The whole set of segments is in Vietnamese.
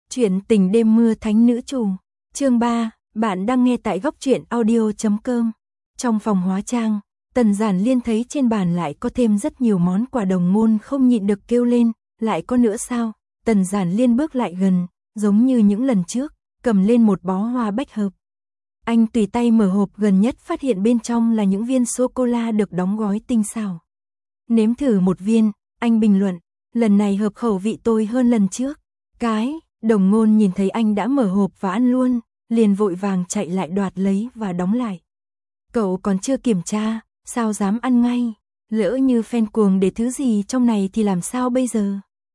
Chuyện tình đêm mưa thánh nữ chủ, chương 3, bạn đang nghe tại góc truyện audio.com. Trong phòng hóa trang, Tần Giản Liên thấy trên bàn lại có thêm rất nhiều món quà, Đồng Ngôn không nhịn được kêu lên, lại có nữa sao? Tần Giản Liên bước lại gần, giống như những lần trước, cầm lên một bó hoa bách hợp. Anh tùy tay mở hộp gần nhất, phát hiện bên trong là những viên sô-cô-la được đóng gói tinh xảo. Nếm thử một viên, anh bình luận, lần này hợp khẩu vị tôi hơn lần trước. Đồng Ngôn nhìn thấy anh đã mở hộp và ăn luôn, liền vội vàng chạy lại đoạt lấy và đóng lại. Cậu còn chưa kiểm tra, sao dám ăn ngay? Lỡ như fan cuồng để thứ gì trong này thì làm sao bây giờ?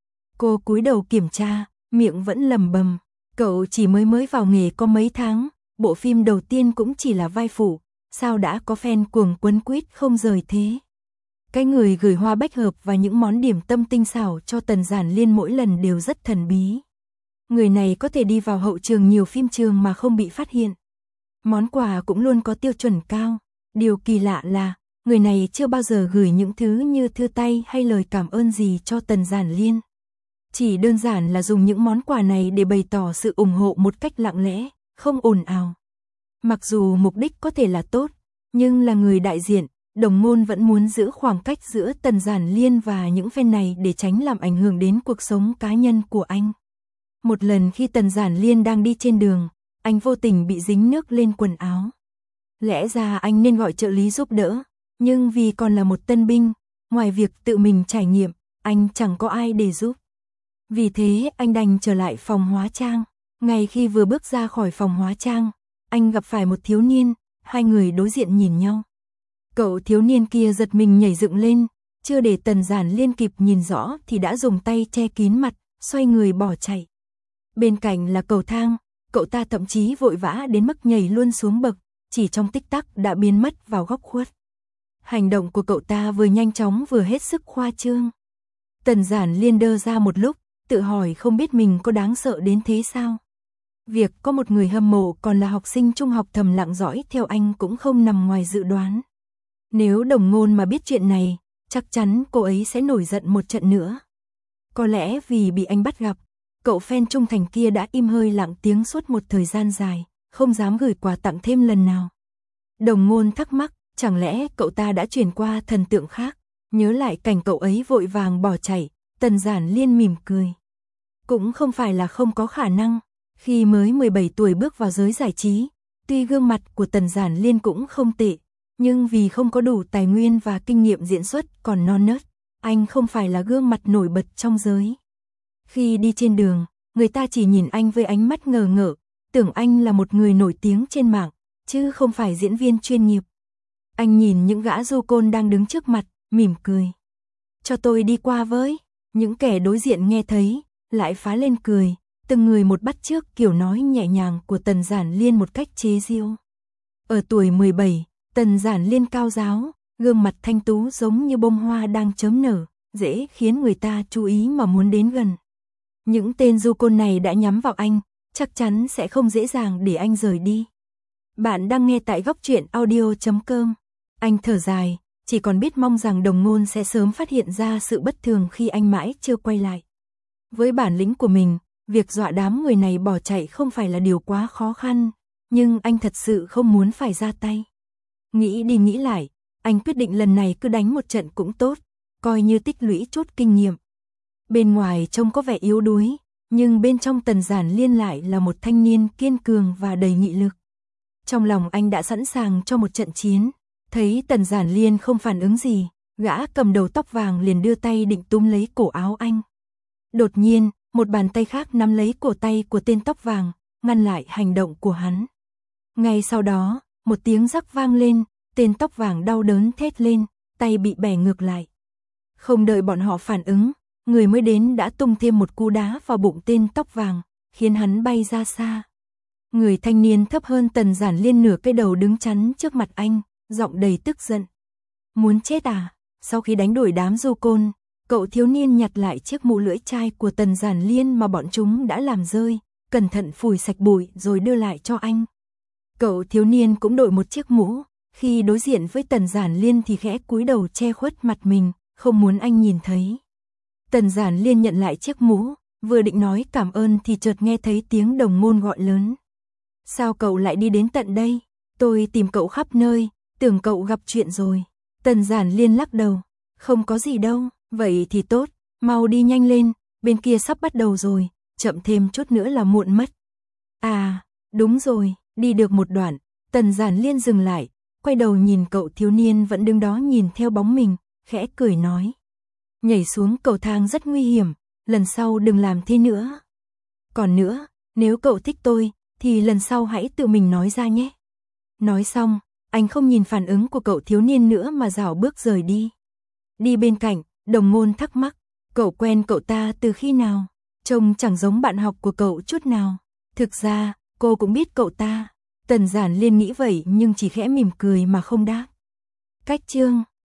Cô cúi đầu kiểm tra, miệng vẫn lẩm bẩm. Cậu chỉ mới vào nghề có mấy tháng, bộ phim đầu tiên cũng chỉ là vai phụ, sao đã có fan cuồng quấn quýt không rời thế? Cái người gửi hoa bách hợp và những món điểm tâm tinh xảo cho Tần Giản Liên mỗi lần đều rất thần bí. Người này có thể đi vào hậu trường nhiều phim trường mà không bị phát hiện. Món quà cũng luôn có tiêu chuẩn cao. Điều kỳ lạ là, người này chưa bao giờ gửi những thứ như thư tay hay lời cảm ơn gì cho Tần Giản Liên. Chỉ đơn giản là dùng những món quà này để bày tỏ sự ủng hộ một cách lặng lẽ, không ồn ào. Mặc dù mục đích có thể là tốt, nhưng là người đại diện, Đồng Ngôn vẫn muốn giữ khoảng cách giữa Tần Giản Liên và những fan này để tránh làm ảnh hưởng đến cuộc sống cá nhân của anh. Một lần khi Tần Giản Liên đang đi trên đường, anh vô tình bị dính nước lên quần áo. Lẽ ra anh nên gọi trợ lý giúp đỡ, nhưng vì còn là một tân binh, ngoài việc tự mình trải nghiệm, anh chẳng có ai để giúp. Vì thế anh đành trở lại phòng hóa trang. Ngay khi vừa bước ra khỏi phòng hóa trang, anh gặp phải một thiếu niên, hai người đối diện nhìn nhau. Cậu thiếu niên kia giật mình nhảy dựng lên, chưa để Tần Giản Liên kịp nhìn rõ thì đã dùng tay che kín mặt, xoay người bỏ chạy. Bên cạnh là cầu thang, cậu ta thậm chí vội vã đến mức nhảy luôn xuống bậc, chỉ trong tích tắc đã biến mất vào góc khuất. Hành động của cậu ta vừa nhanh chóng vừa hết sức khoa trương. Tần Giản Liên đơ ra một lúc, tự hỏi không biết mình có đáng sợ đến thế sao. Việc có một người hâm mộ còn là học sinh trung học thầm lặng dõi theo anh cũng không nằm ngoài dự đoán. Nếu Đồng Ngôn mà biết chuyện này, chắc chắn cô ấy sẽ nổi giận một trận nữa. Có lẽ vì bị anh bắt gặp, cậu fan trung thành kia đã im hơi lặng tiếng suốt một thời gian dài, không dám gửi quà tặng thêm lần nào. Đồng Ngôn thắc mắc, chẳng lẽ cậu ta đã chuyển qua thần tượng khác? Nhớ lại cảnh cậu ấy vội vàng bỏ chạy, Tần Giản Liên mỉm cười. Cũng không phải là không có khả năng, khi mới 17 tuổi bước vào giới giải trí, tuy gương mặt của Tần Giản Liên cũng không tệ, nhưng vì không có đủ tài nguyên và kinh nghiệm diễn xuất còn non nớt, anh không phải là gương mặt nổi bật trong giới. Khi đi trên đường, người ta chỉ nhìn anh với ánh mắt ngờ ngợ, tưởng anh là một người nổi tiếng trên mạng, chứ không phải diễn viên chuyên nghiệp. Anh nhìn những gã du côn đang đứng trước mặt, mỉm cười. Cho tôi đi qua với. Những kẻ đối diện nghe thấy, lại phá lên cười, từng người một bắt chước kiểu nói nhẹ nhàng của Tần Giản Liên một cách chế giễu. Ở tuổi 17, Tần Giản Liên cao ráo, gương mặt thanh tú giống như bông hoa đang chớm nở, dễ khiến người ta chú ý mà muốn đến gần. Những tên du côn này đã nhắm vào anh, chắc chắn sẽ không dễ dàng để anh rời đi. Bạn đang nghe tại góc truyện audio.com. Anh thở dài, chỉ còn biết mong rằng Đồng Ngôn sẽ sớm phát hiện ra sự bất thường khi anh mãi chưa quay lại. Với bản lĩnh của mình, việc dọa đám người này bỏ chạy không phải là điều quá khó khăn, nhưng anh thật sự không muốn phải ra tay. Nghĩ đi nghĩ lại, anh quyết định lần này cứ đánh một trận cũng tốt, coi như tích lũy chút kinh nghiệm. Bên ngoài trông có vẻ yếu đuối, nhưng bên trong Tần Giản Liên lại là một thanh niên kiên cường và đầy nghị lực. Trong lòng anh đã sẵn sàng cho một trận chiến. Thấy Tần Giản Liên không phản ứng gì, gã cầm đầu tóc vàng liền đưa tay định túm lấy cổ áo anh. Đột nhiên, một bàn tay khác nắm lấy cổ tay của tên tóc vàng, ngăn lại hành động của hắn. Ngay sau đó, một tiếng rắc vang lên, tên tóc vàng đau đớn thét lên, tay bị bẻ ngược lại. Không đợi bọn họ phản ứng, người mới đến đã tung thêm một cú đá vào bụng tên tóc vàng, khiến hắn bay ra xa. Người thanh niên thấp hơn Tần Giản Liên nửa cái đầu đứng chắn trước mặt anh, giọng đầy tức giận. Muốn chết à? Sau khi đánh đuổi đám du côn, cậu thiếu niên nhặt lại chiếc mũ lưỡi chai của Tần Giản Liên mà bọn chúng đã làm rơi, cẩn thận phủi sạch bụi rồi đưa lại cho anh. Cậu thiếu niên cũng đội một chiếc mũ, khi đối diện với Tần Giản Liên thì khẽ cúi đầu che khuất mặt mình, không muốn anh nhìn thấy. Tần Giản Liên nhận lại chiếc mũ, vừa định nói cảm ơn thì chợt nghe thấy tiếng đồng môn gọi lớn. Sao cậu lại đi đến tận đây? Tôi tìm cậu khắp nơi, tưởng cậu gặp chuyện rồi. Tần Giản Liên lắc đầu. Không có gì đâu, vậy thì tốt, mau đi nhanh lên, bên kia sắp bắt đầu rồi, chậm thêm chút nữa là muộn mất. À, đúng rồi, đi được một đoạn, Tần Giản Liên dừng lại, quay đầu nhìn cậu thiếu niên vẫn đứng đó nhìn theo bóng mình, khẽ cười nói. Nhảy xuống cầu thang rất nguy hiểm, lần sau đừng làm thế nữa. Còn nữa, nếu cậu thích tôi, thì lần sau hãy tự mình nói ra nhé. Nói xong, anh không nhìn phản ứng của cậu thiếu niên nữa mà rảo bước rời đi. Đi bên cạnh, đồng môn thắc mắc, cậu quen cậu ta từ khi nào? Trông chẳng giống bạn học của cậu chút nào. Thực ra, cô cũng biết cậu ta. Tần Giản Liên nghĩ vậy nhưng chỉ khẽ mỉm cười mà không đáp. Cách chương